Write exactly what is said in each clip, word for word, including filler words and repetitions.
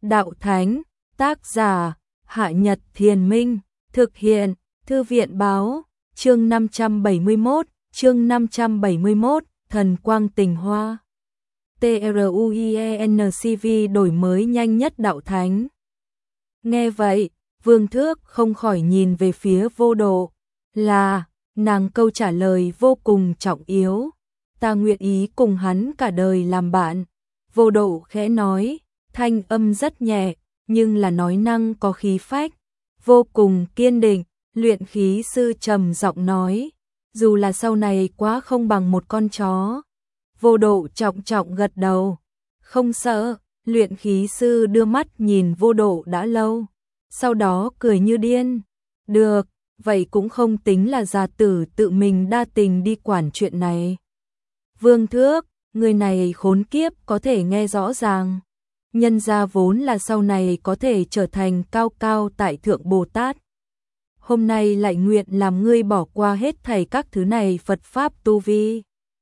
đạo thánh, tác giả, Hạ Nhật Thiền Minh, thực hiện, Thư viện báo, chương năm trăm bảy mươi mốt, chương năm trăm bảy mươi mốt, Thần Quang Tình Hoa. TRUIENCV đổi mới nhanh nhất đạo thánh. Nghe vậy, Vương Thước không khỏi nhìn về phía Vô Độ, là, nàng câu trả lời vô cùng trọng yếu. Ta nguyện ý cùng hắn cả đời làm bạn. Vô Độ khẽ nói, thanh âm rất nhẹ, nhưng là nói năng có khí phách, vô cùng kiên định. Luyện khí sư trầm giọng nói, dù là sau này quá không bằng một con chó. Vô Độ trọng trọng gật đầu, không sợ. Luyện khí sư đưa mắt nhìn Vô Độ đã lâu, sau đó cười như điên. Được, vậy cũng không tính là già tử tự mình đa tình đi quản chuyện này. Vương Thước, người này khốn kiếp có thể nghe rõ ràng. Nhân gia vốn là sau này có thể trở thành cao cao tại thượng Bồ Tát. Hôm nay lại nguyện làm ngươi bỏ qua hết thảy các thứ này Phật Pháp tu vi.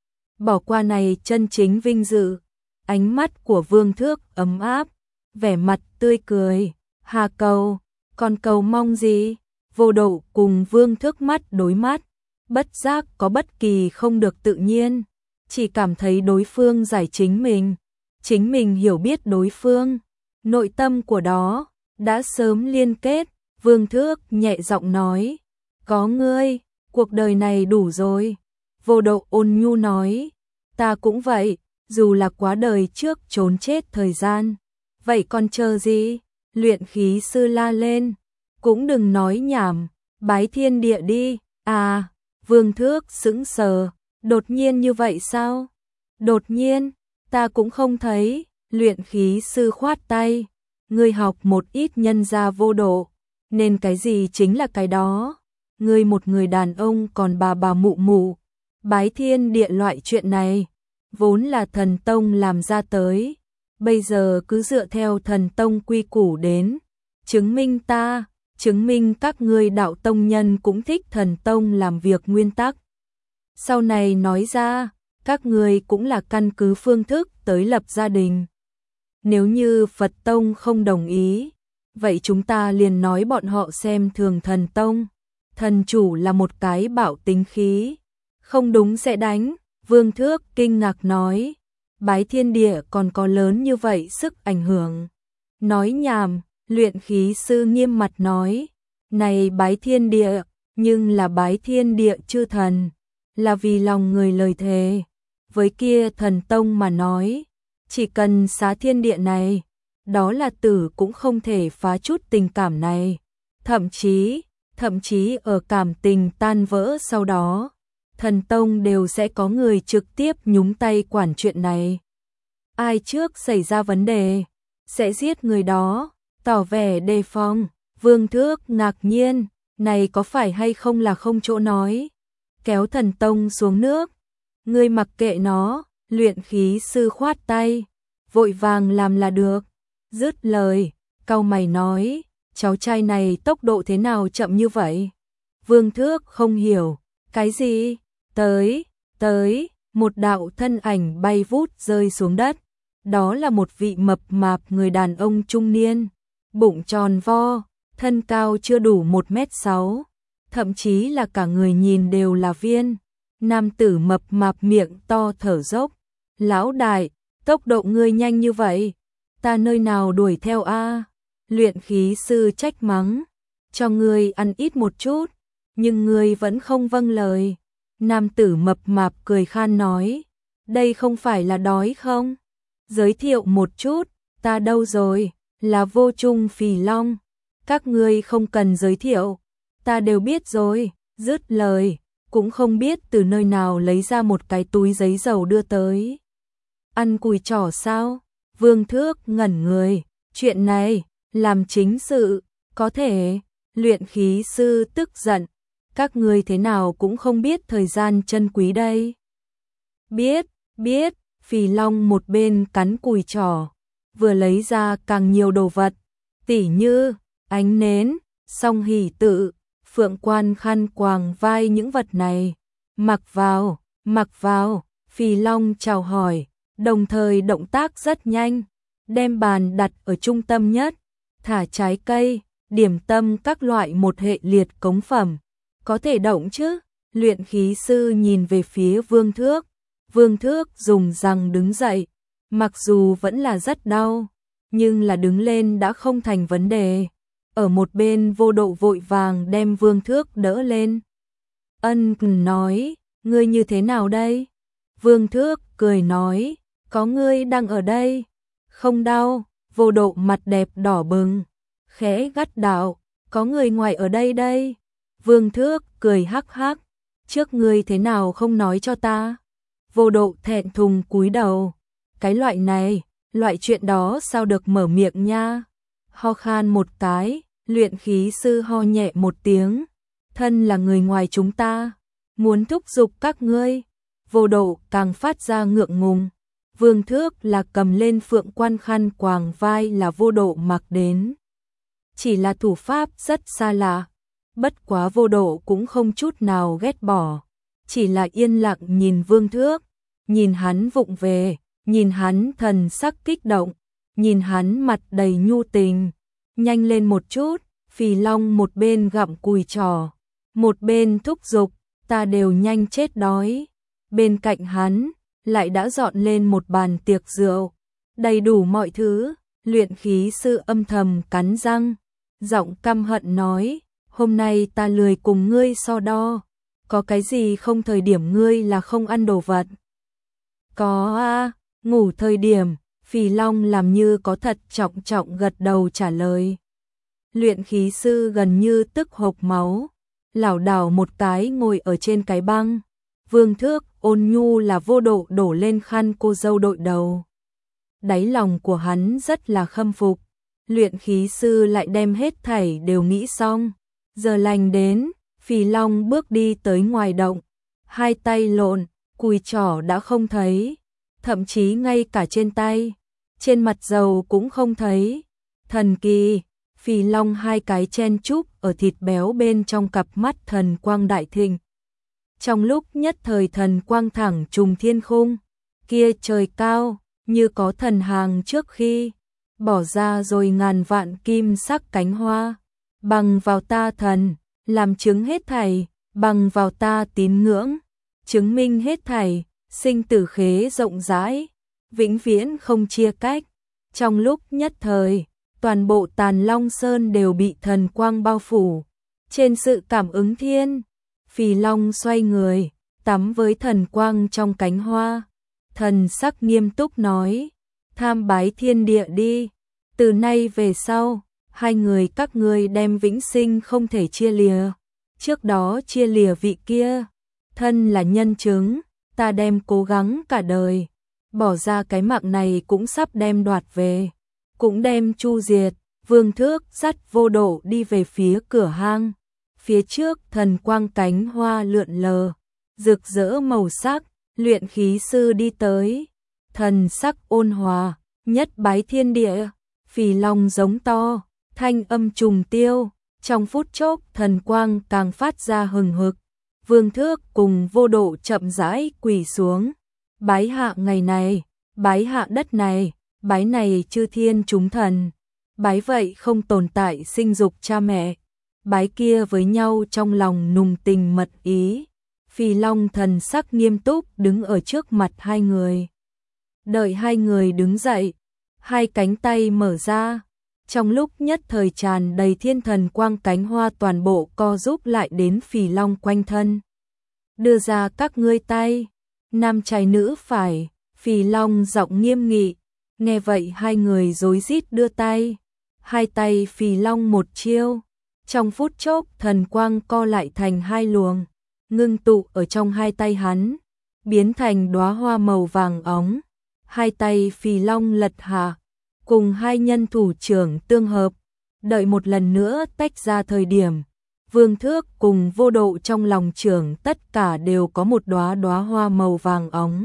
Bỏ qua này chân chính vinh dự. Ánh mắt của Vương Thước ấm áp, vẻ mặt tươi cười. Hà cầu, còn cầu mong gì? Vô Độ cùng Vương Thước mắt đối mắt, bất giác có bất kỳ không được tự nhiên, chỉ cảm thấy đối phương giải chính mình, chính mình hiểu biết đối phương, nội tâm của đó đã sớm liên kết. Vương Thước nhẹ giọng nói, có ngươi, cuộc đời này đủ rồi. Vô Độ ôn nhu nói, ta cũng vậy, dù là quá đời trước trốn chết thời gian, vậy còn chờ gì? Luyện khí sư la lên, cũng đừng nói nhảm, bái thiên địa đi. À, Vương Thước sững sờ, đột nhiên như vậy sao? Đột nhiên, ta cũng không thấy. Luyện khí sư khoát tay, ngươi học một ít nhân gia Vô Độ, nên cái gì chính là cái đó. Ngươi một người đàn ông còn bà bà mụ mụ, bái thiên địa loại chuyện này, vốn là thần tông làm ra tới, bây giờ cứ dựa theo thần tông quy củ đến, chứng minh ta, chứng minh các ngươi đạo tông nhân cũng thích thần tông làm việc nguyên tắc. Sau này nói ra, các ngươi cũng là căn cứ phương thức tới lập gia đình. Nếu như Phật tông không đồng ý, vậy chúng ta liền nói bọn họ xem thường thần tông. Thần chủ là một cái bạo tính khí, không đúng sẽ đánh. Vương Thước kinh ngạc nói, bái thiên địa còn có lớn như vậy sức ảnh hưởng. Nói nhảm. Luyện khí sư nghiêm mặt nói, này bái thiên địa, nhưng là bái thiên địa chư thần, là vì lòng người lời thề. Với kia thần tông mà nói, chỉ cần xá thiên địa này, đó là tử cũng không thể phá chút tình cảm này. Thậm chí, thậm chí ở cảm tình tan vỡ sau đó, thần tông đều sẽ có người trực tiếp nhúng tay quản chuyện này. Ai trước xảy ra vấn đề, sẽ giết người đó. Tỏ vẻ đề phòng. Vương Thước ngạc nhiên, này có phải hay không là không chỗ nói. Kéo thần tông xuống nước, ngươi mặc kệ nó. Luyện khí sư khoát tay, vội vàng làm là được. Dứt lời, cau mày nói, cháu trai này tốc độ thế nào chậm như vậy? Vương Thước không hiểu, cái gì? Tới, tới, một đạo thân ảnh bay vút rơi xuống đất. Đó là một vị mập mạp người đàn ông trung niên, bụng tròn vo, thân cao chưa đủ một mét sáu, thậm chí là cả người nhìn đều là viên. Nam tử mập mạp miệng to thở dốc, lão đại, tốc độ ngươi nhanh như vậy, ta nơi nào đuổi theo a? Luyện khí sư trách mắng, cho ngươi ăn ít một chút, nhưng ngươi vẫn không vâng lời. Nam tử mập mạp cười khan nói, đây không phải là đói không? Giới thiệu một chút, ta đâu rồi? Là Vô Trung Phì Long. Các ngươi không cần giới thiệu, ta đều biết rồi. Dứt lời, cũng không biết từ nơi nào lấy ra một cái túi giấy dầu đưa tới. Ăn cùi chỏ sao? Vương Thước ngẩn người, chuyện này, làm chính sự, có thể. Luyện khí sư tức giận, các ngươi thế nào cũng không biết thời gian chân quý đây. Biết, biết. Phì Long một bên cắn cùi chỏ, vừa lấy ra càng nhiều đồ vật, tỉ như ánh nến, song hỷ tự, phượng quan khăn quàng vai, những vật này. Mặc vào, mặc vào. Phì Long chào hỏi, đồng thời động tác rất nhanh, đem bàn đặt ở trung tâm nhất, thả trái cây, điểm tâm các loại một hệ liệt cống phẩm. Có thể động chứ? Luyện khí sư nhìn về phía Vương Thước. Vương Thước dùng răng đứng dậy, mặc dù vẫn là rất đau, nhưng là đứng lên đã không thành vấn đề. Ở một bên Vô Độ vội vàng đem Vương Thước đỡ lên. Ân nói, ngươi như thế nào đây? Vương Thước cười nói, có ngươi đang ở đây, không đau. Vô Độ mặt đẹp đỏ bừng, khẽ gắt đạo, có người ngoài ở đây đây. Vương Thước cười hắc hắc, trước ngươi thế nào không nói cho ta? Vô Độ thẹn thùng cúi đầu, cái loại này, loại chuyện đó sao được mở miệng nha. Ho khan một cái, luyện khí sư ho nhẹ một tiếng, thân là người ngoài chúng ta, muốn thúc giục các ngươi. Vô Độ càng phát ra ngượng ngùng. Vương Thước là cầm lên phượng quan khăn quàng vai là Vô Độ mặc đến. Chỉ là thủ pháp rất xa lạ, bất quá Vô Độ cũng không chút nào ghét bỏ, chỉ là yên lặng nhìn Vương Thước, nhìn hắn vụng về, nhìn hắn thần sắc kích động, nhìn hắn mặt đầy nhu tình. Nhanh lên một chút. Phì Long một bên gặm cùi trò, một bên thúc giục, ta đều nhanh chết đói. Bên cạnh hắn lại đã dọn lên một bàn tiệc rượu, đầy đủ mọi thứ. Luyện khí sư âm thầm cắn răng, giọng căm hận nói, hôm nay ta lười cùng ngươi so đo, có cái gì không thời điểm ngươi là không ăn đồ vật. Có a, ngủ thời điểm. Phì Long làm như có thật trọng trọng gật đầu trả lời. Luyện khí sư gần như tức hộc máu, lảo đảo một cái ngồi ở trên cái băng. Vương Thước ôn nhu là Vô Độ đổ lên khăn cô dâu đội đầu. Đáy lòng của hắn rất là khâm phục. Luyện khí sư lại đem hết thảy đều nghĩ xong. Giờ lành đến, Phì Long bước đi tới ngoài động, hai tay lộn, cùi trỏ đã không thấy, thậm chí ngay cả trên tay, trên mặt dầu cũng không thấy. Thần kỳ. Phì Long hai cái chen chúc ở thịt béo bên trong cặp mắt thần quang đại thịnh. Trong lúc nhất thời thần quang thẳng trùng thiên khung, kia trời cao, như có thần hàng trước khi, bỏ ra rồi ngàn vạn kim sắc cánh hoa. Bằng vào ta thần, làm chứng hết thảy, bằng vào ta tín ngưỡng, chứng minh hết thảy, sinh tử khế rộng rãi, vĩnh viễn không chia cách. Trong lúc nhất thời, toàn bộ Tàn Long Sơn đều bị thần quang bao phủ. Trên sự cảm ứng thiên, Phì Long xoay người, tắm với thần quang trong cánh hoa. Thần sắc nghiêm túc nói, tham bái thiên địa đi. Từ nay về sau, hai người các ngươi đem vĩnh sinh không thể chia lìa. Trước đó chia lìa vị kia, thân là nhân chứng, ta đem cố gắng cả đời, bỏ ra cái mạng này cũng sắp đem đoạt về, cũng đem chu diệt. Vương Thước dắt Vô Độ đi về phía cửa hang. Phía trước thần quang cánh hoa lượn lờ, rực rỡ màu sắc. Luyện khí sư đi tới, thần sắc ôn hòa, nhất bái thiên địa. Phì Long giống to, thanh âm trùng tiêu, trong phút chốc thần quang càng phát ra hừng hực. Vương Thước cùng Vô Độ chậm rãi quỳ xuống, bái hạ ngày này, bái hạ đất này, bái này chư thiên chúng thần, bái vậy không tồn tại sinh dục cha mẹ, bái kia với nhau trong lòng nùng tình mật ý. Phì Long thần sắc nghiêm túc đứng ở trước mặt hai người. Đợi hai người đứng dậy, hai cánh tay mở ra, trong lúc nhất thời tràn đầy thiên thần quang cánh hoa toàn bộ co giúp lại đến Phì Long quanh thân. Đưa ra các ngươi tay, nam trái nữ phải. Phì Long giọng nghiêm nghị, nghe vậy hai người rối rít đưa tay. Hai tay Phì Long một chiêu, trong phút chốc thần quang co lại thành hai luồng, ngưng tụ ở trong hai tay hắn, biến thành đóa hoa màu vàng óng. Hai tay Phì Long lật hạ, cùng hai nhân thủ trưởng tương hợp, đợi một lần nữa tách ra thời điểm, Vương Thước cùng Vô Độ trong lòng trưởng tất cả đều có một đóa đóa hoa màu vàng óng.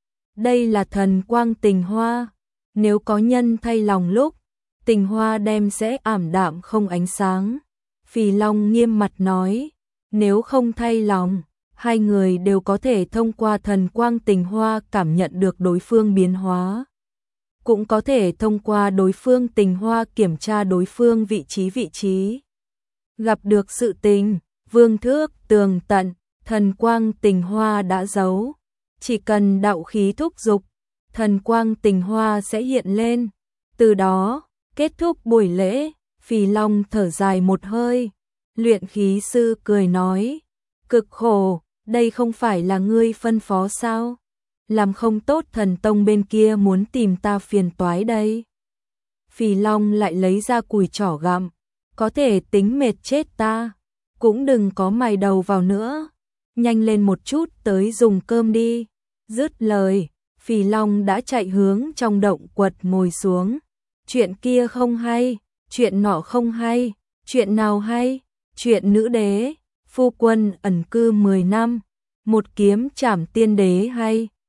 Đây là thần quang tình hoa, nếu có nhân thay lòng lúc, tình hoa đem sẽ ảm đạm không ánh sáng. Phì Long nghiêm mặt nói, nếu không thay lòng, hai người đều có thể thông qua thần quang tình hoa cảm nhận được đối phương biến hóa. cũng có thể thông qua đối phương tình hoa kiểm tra đối phương vị trí vị trí. Gặp được sự tình, vương thước tường tận, thần quang tình hoa đã giấu. Chỉ cần đạo khí thúc dục, thần quang tình hoa sẽ hiện lên. Từ đó, kết thúc buổi lễ, Phì Long thở dài một hơi. Luyện khí sư cười nói, cực khổ, đây không phải là ngươi phân phó sao? Làm không tốt thần tông bên kia muốn tìm ta phiền toái đây. Phì Long lại lấy ra cùi chỏ gặm, có thể tính mệt chết ta, cũng đừng có mài đầu vào nữa, nhanh lên một chút tới dùng cơm đi. Dứt lời, Phì Long đã chạy hướng trong động quật ngồi xuống. Chuyện kia không hay, chuyện nọ không hay, chuyện nào hay? Chuyện nữ đế, phu quân ẩn cư mười năm, một kiếm trảm tiên đế hay.